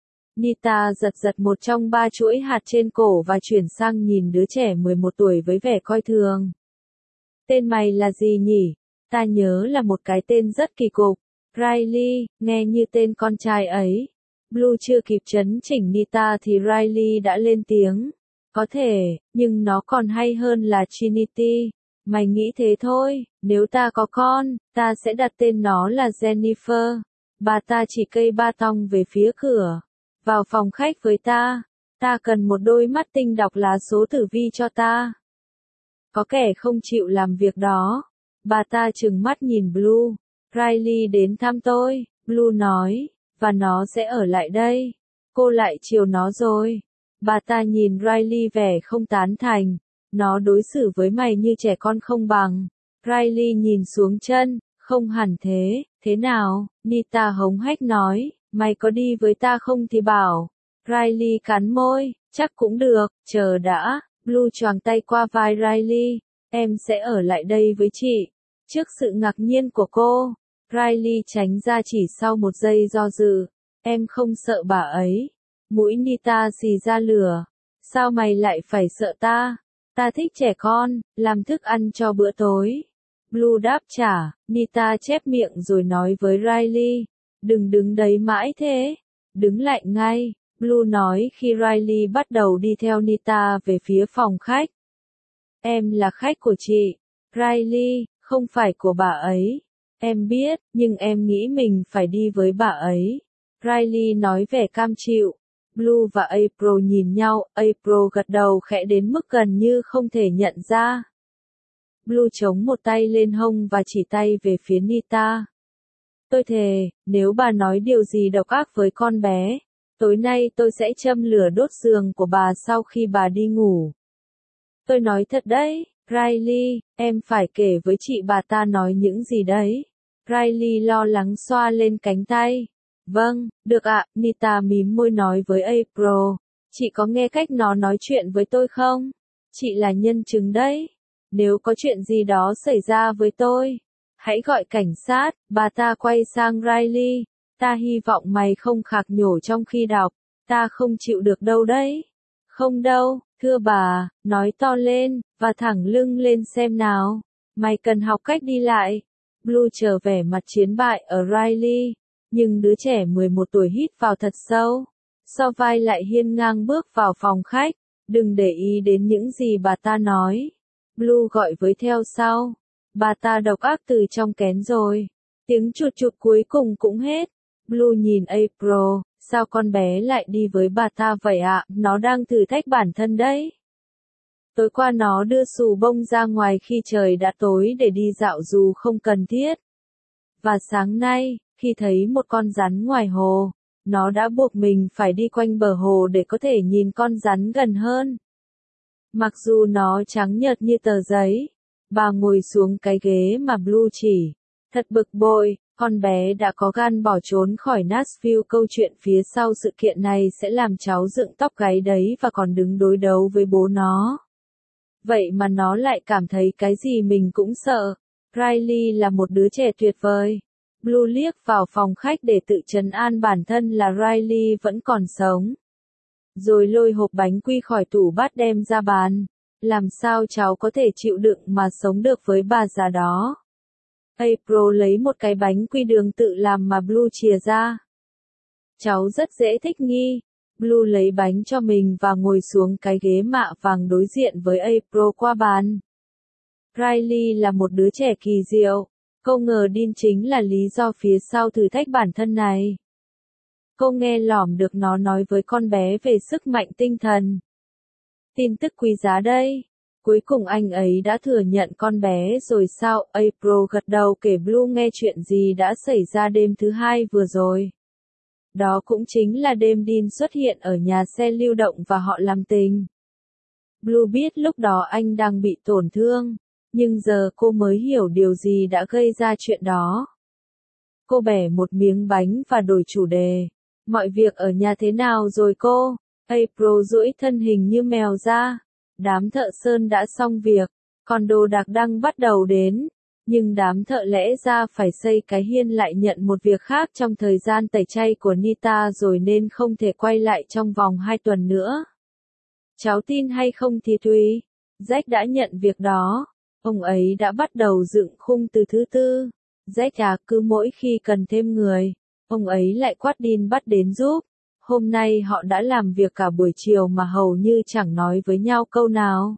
Nita giật giật một trong ba chuỗi hạt trên cổ và chuyển sang nhìn đứa trẻ mười một tuổi với vẻ coi thường. Tên mày là gì nhỉ? Ta nhớ là một cái tên rất kỳ cục. Riley, nghe như tên con trai ấy. Blue chưa kịp chấn chỉnh Nita thì Riley đã lên tiếng. Có thể, nhưng nó còn hay hơn là Trinity. Mày nghĩ thế thôi, nếu ta có con, ta sẽ đặt tên nó là Jennifer. Bà ta chỉ cây ba tong về phía cửa. Vào phòng khách với ta. Ta cần một đôi mắt tinh đọc lá số tử vi cho ta. Có kẻ không chịu làm việc đó. Bà ta trừng mắt nhìn Blue. Riley đến thăm tôi, Blue nói, và nó sẽ ở lại đây. Cô lại chiều nó rồi. Bà ta nhìn Riley vẻ không tán thành. Nó đối xử với mày như trẻ con không bằng. Riley nhìn xuống chân, không hẳn thế, thế nào? Nita hống hách nói, mày có đi với ta không thì bảo. Riley cắn môi, chắc cũng được, chờ đã. Blue choàng tay qua vai Riley, em sẽ ở lại đây với chị. Trước sự ngạc nhiên của cô, Riley tránh ra chỉ sau một giây do dự. Em không sợ bà ấy. Mũi Nita xì ra lửa. Sao mày lại phải sợ ta? Ta thích trẻ con, làm thức ăn cho bữa tối. Blue đáp trả, Nita chép miệng rồi nói với Riley. Đừng đứng đấy mãi thế. Đứng lại ngay, Blue nói khi Riley bắt đầu đi theo Nita về phía phòng khách. Em là khách của chị. Riley, không phải của bà ấy. Em biết, nhưng em nghĩ mình phải đi với bà ấy. Riley nói vẻ cam chịu. Blue và April nhìn nhau, April gật đầu khẽ đến mức gần như không thể nhận ra. Blue chống một tay lên hông và chỉ tay về phía Nita. Tôi thề, nếu bà nói điều gì độc ác với con bé, tối nay tôi sẽ châm lửa đốt giường của bà sau khi bà đi ngủ. Tôi nói thật đấy, Riley, em phải kể với chị bà ta nói những gì đấy. Riley lo lắng xoa lên cánh tay. Vâng, được ạ, Nita mím môi nói với April. Chị có nghe cách nó nói chuyện với tôi không? Chị là nhân chứng đấy. Nếu có chuyện gì đó xảy ra với tôi, hãy gọi cảnh sát. Bà ta quay sang Riley. Ta hy vọng mày không khạc nhổ trong khi đọc. Ta không chịu được đâu đấy. Không đâu, thưa bà, nói to lên, và thẳng lưng lên xem nào. Mày cần học cách đi lại. Blue trở vẻ mặt chiến bại ở Riley. Nhưng đứa trẻ mười một tuổi hít vào thật sâu. So vai lại hiên ngang bước vào phòng khách. Đừng để ý đến những gì bà ta nói. Blue gọi với theo sau. Bà ta độc ác từ trong kén rồi. Tiếng chụt chụt cuối cùng cũng hết. Blue nhìn April. Sao con bé lại đi với bà ta vậy ạ? Nó đang thử thách bản thân đấy. Tối qua nó đưa xù bông ra ngoài khi trời đã tối để đi dạo dù không cần thiết. Và sáng nay, khi thấy một con rắn ngoài hồ, nó đã buộc mình phải đi quanh bờ hồ để có thể nhìn con rắn gần hơn. Mặc dù nó trắng nhợt như tờ giấy, bà ngồi xuống cái ghế mà Blue chỉ. Thật bực bội, con bé đã có gan bỏ trốn khỏi Nashville. Câu chuyện phía sau sự kiện này sẽ làm cháu dựng tóc gáy đấy và còn đứng đối đấu với bố nó. Vậy mà nó lại cảm thấy cái gì mình cũng sợ. Riley là một đứa trẻ tuyệt vời. Blue liếc vào phòng khách để tự trấn an bản thân là Riley vẫn còn sống. Rồi lôi hộp bánh quy khỏi tủ bát đem ra bàn. Làm sao cháu có thể chịu đựng mà sống được với bà già đó? April lấy một cái bánh quy đường tự làm mà Blue chìa ra. Cháu rất dễ thích nghi. Blue lấy bánh cho mình và ngồi xuống cái ghế mạ vàng đối diện với April qua bàn. Riley là một đứa trẻ kỳ diệu. Cô ngờ Dean chính là lý do phía sau thử thách bản thân này. Cô nghe lỏm được nó nói với con bé về sức mạnh tinh thần. Tin tức quý giá đây. Cuối cùng anh ấy đã thừa nhận con bé rồi sao? April gật đầu kể Blue nghe chuyện gì đã xảy ra đêm thứ hai vừa rồi. Đó cũng chính là đêm Dean xuất hiện ở nhà xe lưu động và họ làm tình. Blue biết lúc đó anh đang bị tổn thương, nhưng giờ cô mới hiểu điều gì đã gây ra chuyện đó. Cô bẻ một miếng bánh và đổi chủ đề. Mọi việc ở nhà thế nào rồi cô? April duỗi thân hình như mèo ra. Đám thợ sơn đã xong việc, còn đồ đạc đang bắt đầu đến. Nhưng đám thợ lẽ ra phải xây cái hiên lại nhận một việc khác trong thời gian tẩy chay của Nita rồi nên không thể quay lại trong vòng hai tuần nữa. Cháu tin hay không thì tùy. Jack đã nhận việc đó. Ông ấy đã bắt đầu dựng khung từ thứ tư. Jack à, cứ mỗi khi cần thêm người, ông ấy lại quát Dean bắt đến giúp. Hôm nay họ đã làm việc cả buổi chiều mà hầu như chẳng nói với nhau câu nào.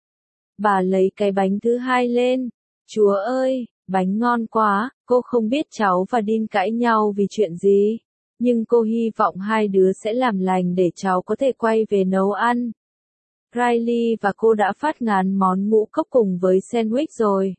Bà lấy cái bánh thứ hai lên. Chúa ơi, bánh ngon quá, cô không biết cháu và Dean cãi nhau vì chuyện gì. Nhưng cô hy vọng hai đứa sẽ làm lành để cháu có thể quay về nấu ăn. Riley và cô đã phát ngán món ngũ cốc cùng với sandwich rồi.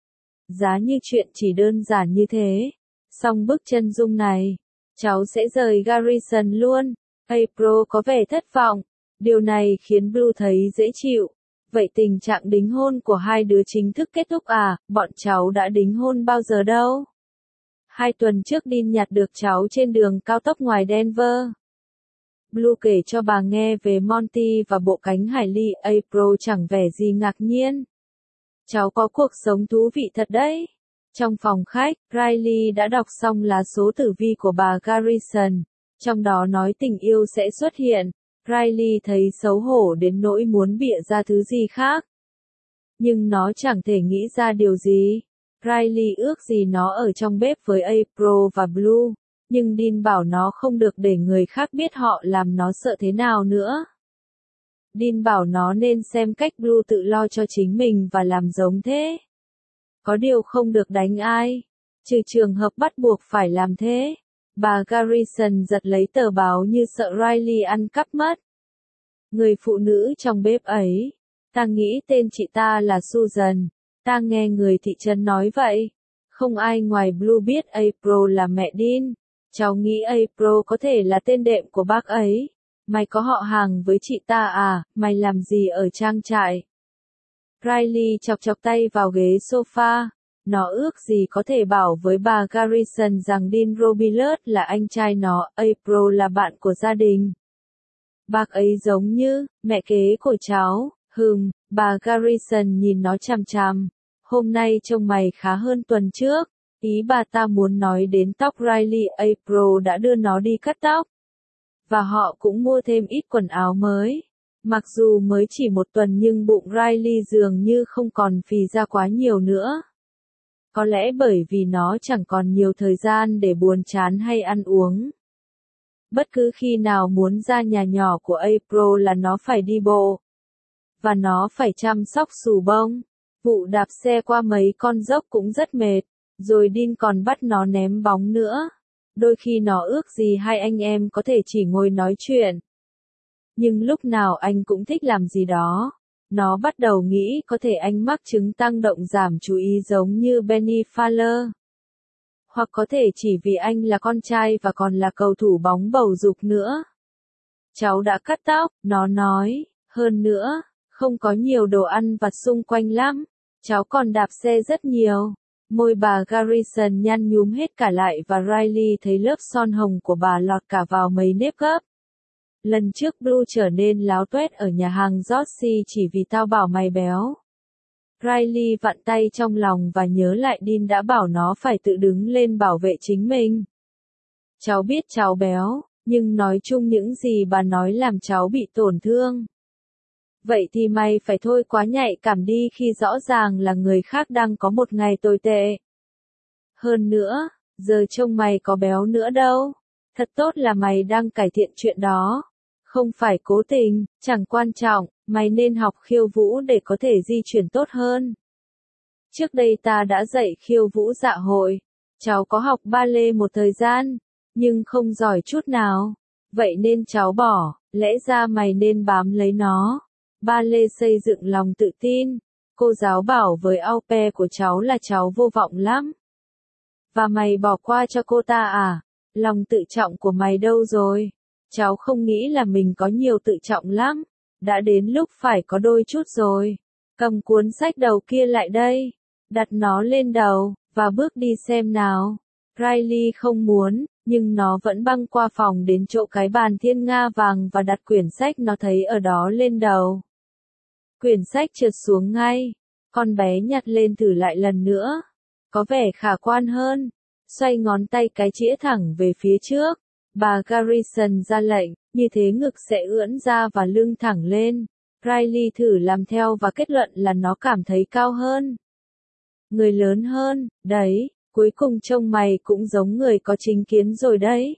Giá như chuyện chỉ đơn giản như thế. Xong bức chân dung này, cháu sẽ rời Garrison luôn. April có vẻ thất vọng. Điều này khiến Blue thấy dễ chịu. Vậy tình trạng đính hôn của hai đứa chính thức kết thúc à? Bọn cháu đã đính hôn bao giờ đâu? Hai tuần trước Dean nhặt được cháu trên đường cao tốc ngoài Denver. Blue kể cho bà nghe về Monty và bộ cánh hải ly. April chẳng vẻ gì ngạc nhiên. Cháu có cuộc sống thú vị thật đấy. Trong phòng khách, Riley đã đọc xong lá số tử vi của bà Garrison, trong đó nói tình yêu sẽ xuất hiện. Riley thấy xấu hổ đến nỗi muốn bịa ra thứ gì khác. Nhưng nó chẳng thể nghĩ ra điều gì. Riley ước gì nó ở trong bếp với April và Blue, nhưng Dean bảo nó không được để người khác biết họ làm nó sợ thế nào nữa. Dean bảo nó nên xem cách Blue tự lo cho chính mình và làm giống thế. Có điều không được đánh ai, trừ trường hợp bắt buộc phải làm thế. Bà Garrison giật lấy tờ báo như sợ Riley ăn cắp mất. Người phụ nữ trong bếp ấy, ta nghĩ tên chị ta là Susan, ta nghe người thị trấn nói vậy. Không ai ngoài Blue biết April là mẹ Dean. Cháu nghĩ April có thể là tên đệm của bác ấy. Mày có họ hàng với chị ta à, mày làm gì ở trang trại? Riley chọc chọc tay vào ghế sofa. Nó ước gì có thể bảo với bà Garrison rằng Dean Robilus là anh trai nó, April là bạn của gia đình. Bác ấy giống như mẹ kế của cháu. Hừm, bà Garrison nhìn nó chằm chằm. Hôm nay trông mày khá hơn tuần trước. Ý bà ta muốn nói đến tóc Riley. April đã đưa nó đi cắt tóc. Và họ cũng mua thêm ít quần áo mới. Mặc dù mới chỉ một tuần nhưng bụng Riley dường như không còn phì ra quá nhiều nữa. Có lẽ bởi vì nó chẳng còn nhiều thời gian để buồn chán hay ăn uống. Bất cứ khi nào muốn ra nhà nhỏ của April là nó phải đi bộ. Và nó phải chăm sóc xù bông. Vụ đạp xe qua mấy con dốc cũng rất mệt. Rồi Dean còn bắt nó ném bóng nữa. Đôi khi nó ước gì hai anh em có thể chỉ ngồi nói chuyện. Nhưng lúc nào anh cũng thích làm gì đó. Nó bắt đầu nghĩ có thể anh mắc chứng tăng động giảm chú ý giống như Benny Fowler. Hoặc có thể chỉ vì anh là con trai và còn là cầu thủ bóng bầu dục nữa. Cháu đã cắt tóc, nó nói. Hơn nữa, không có nhiều đồ ăn vặt xung quanh lắm. Cháu còn đạp xe rất nhiều. Môi bà Garrison nhăn nhúm hết cả lại và Riley thấy lớp son hồng của bà lọt cả vào mấy nếp gấp. Lần trước Blue trở nên láo tuét ở nhà hàng George chỉ vì tao bảo mày béo. Riley vặn tay trong lòng và nhớ lại Dean đã bảo nó phải tự đứng lên bảo vệ chính mình. Cháu biết cháu béo, nhưng nói chung những gì bà nói làm cháu bị tổn thương. Vậy thì mày phải thôi quá nhạy cảm đi khi rõ ràng là người khác đang có một ngày tồi tệ. Hơn nữa, giờ trông mày có béo nữa đâu. Thật tốt là mày đang cải thiện chuyện đó. Không phải cố tình, chẳng quan trọng, mày nên học khiêu vũ để có thể di chuyển tốt hơn. Trước đây ta đã dạy khiêu vũ dạ hội. Cháu có học ballet một thời gian, nhưng không giỏi chút nào. Vậy nên cháu bỏ, lẽ ra mày nên bám lấy nó. Ballet xây dựng lòng tự tin. Cô giáo bảo với au pair của cháu là cháu vô vọng lắm. Và mày bỏ qua cho cô ta à? Lòng tự trọng của mày đâu rồi? Cháu không nghĩ là mình có nhiều tự trọng lắm. Đã đến lúc phải có đôi chút rồi. Cầm cuốn sách đầu kia lại đây. Đặt nó lên đầu, và bước đi xem nào. Riley không muốn, nhưng nó vẫn băng qua phòng đến chỗ cái bàn thiên nga vàng và đặt quyển sách nó thấy ở đó lên đầu. Quyển sách trượt xuống ngay. Con bé nhặt lên thử lại lần nữa. Có vẻ khả quan hơn. Xoay ngón tay cái chĩa thẳng về phía trước. Bà Garrison ra lệnh, như thế ngực sẽ ưỡn ra và lưng thẳng lên. Riley thử làm theo và kết luận là nó cảm thấy cao hơn. Người lớn hơn, đấy, cuối cùng trông mày cũng giống người có chính kiến rồi đấy.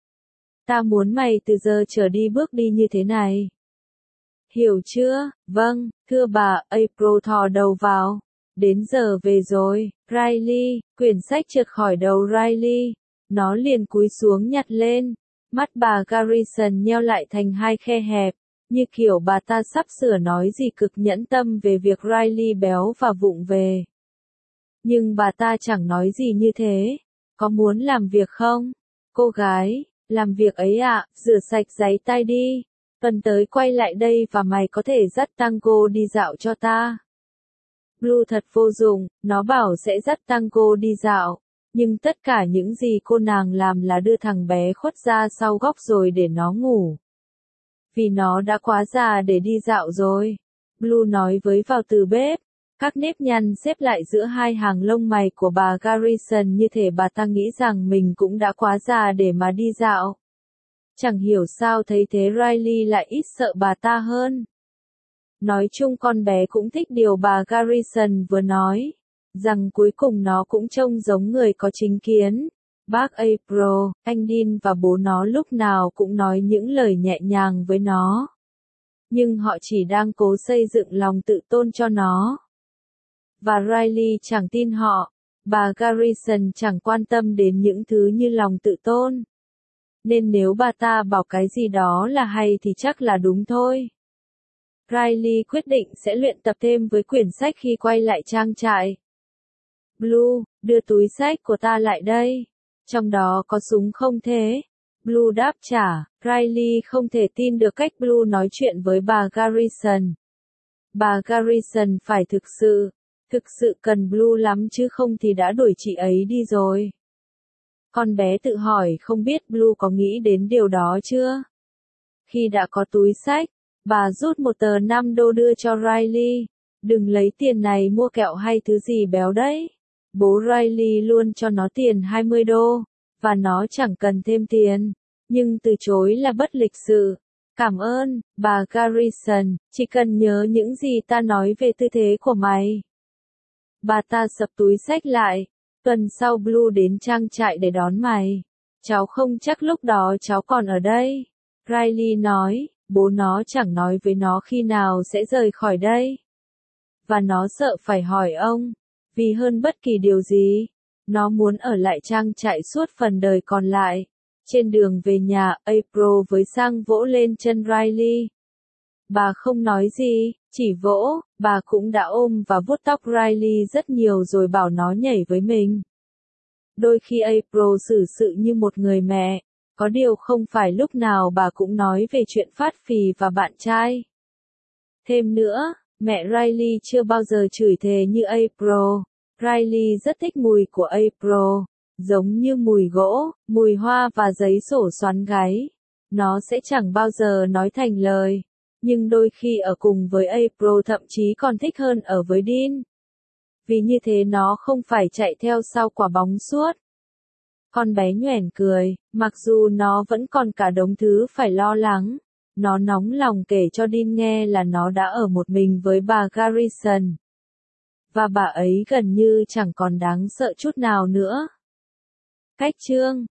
Ta muốn mày từ giờ trở đi bước đi như thế này. Hiểu chưa? Vâng, thưa bà, April thò đầu vào. Đến giờ về rồi, Riley, quyển sách trượt khỏi đầu Riley. Nó liền cúi xuống nhặt lên. Mắt bà Garrison nheo lại thành hai khe hẹp, như kiểu bà ta sắp sửa nói gì cực nhẫn tâm về việc Riley béo và vụng về. Nhưng bà ta chẳng nói gì như thế. Có muốn làm việc không? Cô gái, làm việc ấy ạ, à, rửa sạch giấy tay đi. Tuần tới quay lại đây và mày có thể dắt Tango đi dạo cho ta. Blue thật vô dụng, nó bảo sẽ dắt Tango đi dạo. Nhưng tất cả những gì cô nàng làm là đưa thằng bé khuất ra sau góc rồi để nó ngủ. Vì nó đã quá già để đi dạo rồi. Blue nói với vào từ bếp. Các nếp nhăn xếp lại giữa hai hàng lông mày của bà Garrison như thể bà ta nghĩ rằng mình cũng đã quá già để mà đi dạo. Chẳng hiểu sao thấy thế Riley lại ít sợ bà ta hơn. Nói chung con bé cũng thích điều bà Garrison vừa nói. Rằng cuối cùng nó cũng trông giống người có chính kiến. Bác April, anh Dean và bố nó lúc nào cũng nói những lời nhẹ nhàng với nó. Nhưng họ chỉ đang cố xây dựng lòng tự tôn cho nó. Và Riley chẳng tin họ. Bà Garrison chẳng quan tâm đến những thứ như lòng tự tôn. Nên nếu bà ta bảo cái gì đó là hay thì chắc là đúng thôi. Riley quyết định sẽ luyện tập thêm với quyển sách khi quay lại trang trại. Blue, đưa túi sách của ta lại đây. Trong đó có súng không thế? Blue đáp trả. Riley không thể tin được cách Blue nói chuyện với bà Garrison. Bà Garrison phải thực sự, thực sự cần Blue lắm chứ không thì đã đuổi chị ấy đi rồi. Con bé tự hỏi không biết Blue có nghĩ đến điều đó chưa? Khi đã có túi sách, bà rút một tờ năm đô đưa cho Riley. Đừng lấy tiền này mua kẹo hay thứ gì béo đấy. Bố Riley luôn cho nó tiền hai mươi đô, và nó chẳng cần thêm tiền. Nhưng từ chối là bất lịch sự. Cảm ơn, bà Garrison, chỉ cần nhớ những gì ta nói về tư thế của mày. Bà ta sập túi sách lại. Tuần sau Blue đến trang trại để đón mày. Cháu không chắc lúc đó cháu còn ở đây. Riley nói, bố nó chẳng nói với nó khi nào sẽ rời khỏi đây. Và nó sợ phải hỏi ông. Vì hơn bất kỳ điều gì, nó muốn ở lại trang trại suốt phần đời còn lại. Trên đường về nhà, April với sang vỗ lên chân Riley. Bà không nói gì, chỉ vỗ, bà cũng đã ôm và vuốt tóc Riley rất nhiều rồi bảo nó nhảy với mình. Đôi khi April xử sự như một người mẹ, có điều không phải lúc nào bà cũng nói về chuyện phát phì và bạn trai. Thêm nữa, mẹ Riley chưa bao giờ chửi thề như April. Riley rất thích mùi của April, giống như mùi gỗ, mùi hoa và giấy sổ xoắn gáy. Nó sẽ chẳng bao giờ nói thành lời, nhưng đôi khi ở cùng với April thậm chí còn thích hơn ở với Dean. Vì như thế nó không phải chạy theo sau quả bóng suốt. Con bé nhoẻn cười, mặc dù nó vẫn còn cả đống thứ phải lo lắng. Nó nóng lòng kể cho Dean nghe là nó đã ở một mình với bà Garrison. Và bà ấy gần như chẳng còn đáng sợ chút nào nữa. Cách chương